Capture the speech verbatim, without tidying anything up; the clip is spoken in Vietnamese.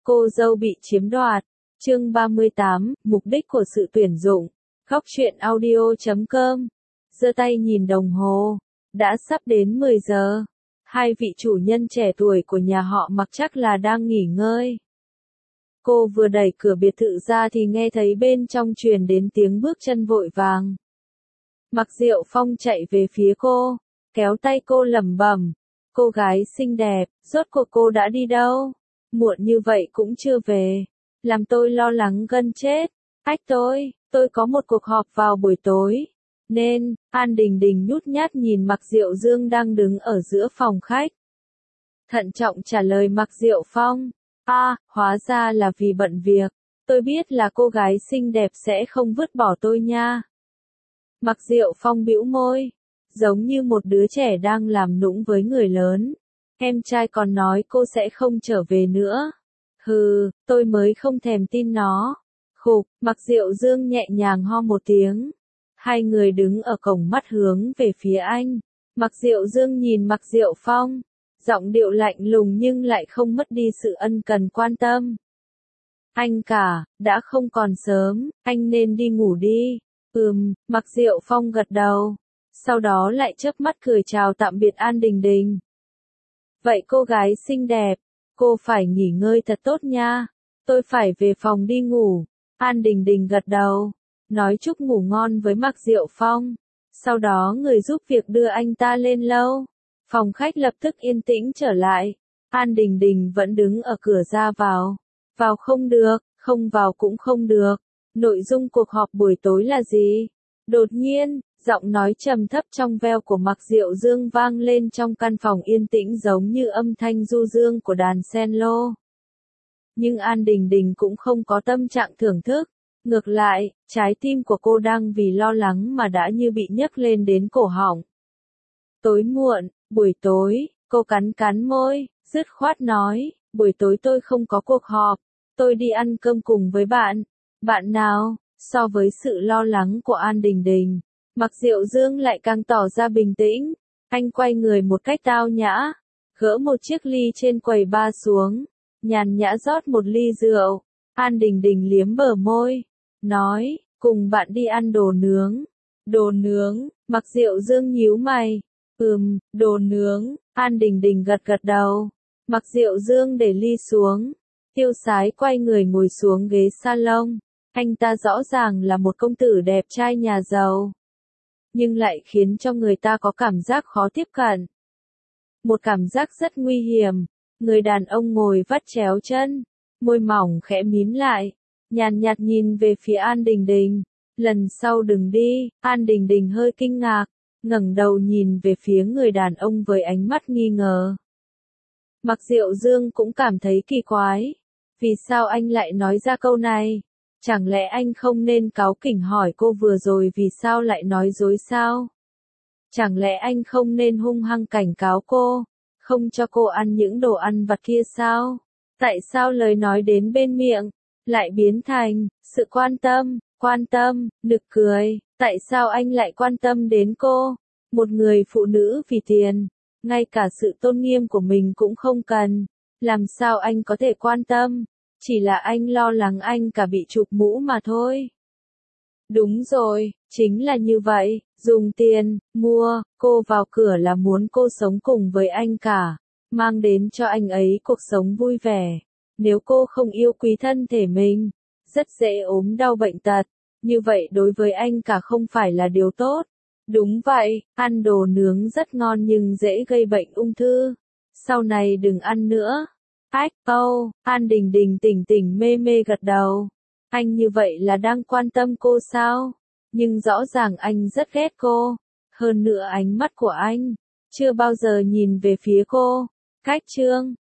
Cô dâu bị chiếm đoạt. Chương ba mươi tám, mục đích của sự tuyển dụng. Góc truyện audio chấm com. Giơ tay nhìn đồng hồ, đã sắp đến mười giờ. Hai vị chủ nhân trẻ tuổi của nhà họ Mặc chắc là đang nghỉ ngơi. Cô vừa đẩy cửa biệt thự ra thì nghe thấy bên trong truyền đến tiếng bước chân vội vàng. Mặc Diệu Phong chạy về phía cô, kéo tay cô lẩm bẩm, cô gái xinh đẹp, rốt cuộc cô đã đi đâu? Muộn như vậy cũng chưa về, làm tôi lo lắng gần chết. Ách tôi, tôi có một cuộc họp vào buổi tối, nên, An Đình Đình nhút nhát nhìn Mặc Diệu Dương đang đứng ở giữa phòng khách. Thận trọng trả lời Mặc Diệu Phong, a, à, hóa ra là vì bận việc, tôi biết là cô gái xinh đẹp sẽ không vứt bỏ tôi nha. Mặc Diệu Phong bĩu môi, giống như một đứa trẻ đang làm nũng với người lớn. Em trai còn nói cô sẽ không trở về nữa. Hừ, tôi mới không thèm tin nó. Khục, Mặc Diệu Dương nhẹ nhàng ho một tiếng. Hai người đứng ở cổng mắt hướng về phía anh. Mặc Diệu Dương nhìn Mặc Diệu Phong, giọng điệu lạnh lùng nhưng lại không mất đi sự ân cần quan tâm. Anh cả, đã không còn sớm, anh nên đi ngủ đi. Ừm, Mặc Diệu Phong gật đầu. Sau đó lại chớp mắt cười chào tạm biệt An Đình Đình. Vậy cô gái xinh đẹp, cô phải nghỉ ngơi thật tốt nha. Tôi phải về phòng đi ngủ. An Đình Đình gật đầu, nói chúc ngủ ngon với Mặc Diệu Phong. Sau đó người giúp việc đưa anh ta lên lâu. Phòng khách lập tức yên tĩnh trở lại. An Đình Đình vẫn đứng ở cửa ra vào. Vào không được, không vào cũng không được. Nội dung cuộc họp buổi tối là gì? Đột nhiên, giọng nói trầm thấp trong veo của Mặc Diệu Dương vang lên trong căn phòng yên tĩnh giống như âm thanh du dương của đàn cello. Nhưng An Đình Đình cũng không có tâm trạng thưởng thức. Ngược lại, trái tim của cô đang vì lo lắng mà đã như bị nhấc lên đến cổ họng. Tối muộn, buổi tối, cô cắn cắn môi, dứt khoát nói, buổi tối tôi không có cuộc họp, tôi đi ăn cơm cùng với bạn. Bạn nào? So với sự lo lắng của An Đình Đình, Mặc Diệu Dương lại càng tỏ ra bình tĩnh. Anh quay người một cách tao nhã, gỡ một chiếc ly trên quầy bar xuống, nhàn nhã rót một ly rượu. An Đình Đình liếm bờ môi, nói, cùng bạn đi ăn đồ nướng. Đồ nướng? Mặc Diệu Dương nhíu mày. Ừm, đồ nướng. An Đình Đình gật gật đầu. Mặc Diệu Dương để ly xuống, tiêu sái quay người ngồi xuống ghế salon. Anh ta rõ ràng là một công tử đẹp trai nhà giàu, nhưng lại khiến cho người ta có cảm giác khó tiếp cận. Một cảm giác rất nguy hiểm. Người đàn ông ngồi vắt chéo chân, môi mỏng khẽ mím lại, nhàn nhạt nhìn về phía An Đình Đình. Lần sau đừng đi. An Đình Đình hơi kinh ngạc, ngẩng đầu nhìn về phía người đàn ông với ánh mắt nghi ngờ. Mặc Diệu Dương cũng cảm thấy kỳ quái. Vì sao anh lại nói ra câu này? Chẳng lẽ anh không nên cáu kỉnh hỏi cô vừa rồi vì sao lại nói dối sao? Chẳng lẽ anh không nên hung hăng cảnh cáo cô, không cho cô ăn những đồ ăn vặt kia sao? Tại sao lời nói đến bên miệng, lại biến thành, sự quan tâm, quan tâm, nực cười? Tại sao anh lại quan tâm đến cô? Một người phụ nữ vì tiền, ngay cả sự tôn nghiêm của mình cũng không cần. Làm sao anh có thể quan tâm? Chỉ là anh lo lắng anh cả bị chụp mũ mà thôi. Đúng rồi, chính là như vậy, dùng tiền, mua, cô vào cửa là muốn cô sống cùng với anh cả, mang đến cho anh ấy cuộc sống vui vẻ. Nếu cô không yêu quý thân thể mình, rất dễ ốm đau bệnh tật, như vậy đối với anh cả không phải là điều tốt. Đúng vậy, ăn đồ nướng rất ngon nhưng dễ gây bệnh ung thư. Sau này đừng ăn nữa. Ách, âu, An Đình Đình tỉnh tỉnh mê mê gật đầu. Anh như vậy là đang quan tâm cô sao? Nhưng rõ ràng anh rất ghét cô. Hơn nữa ánh mắt của anh chưa bao giờ nhìn về phía cô. Cách chương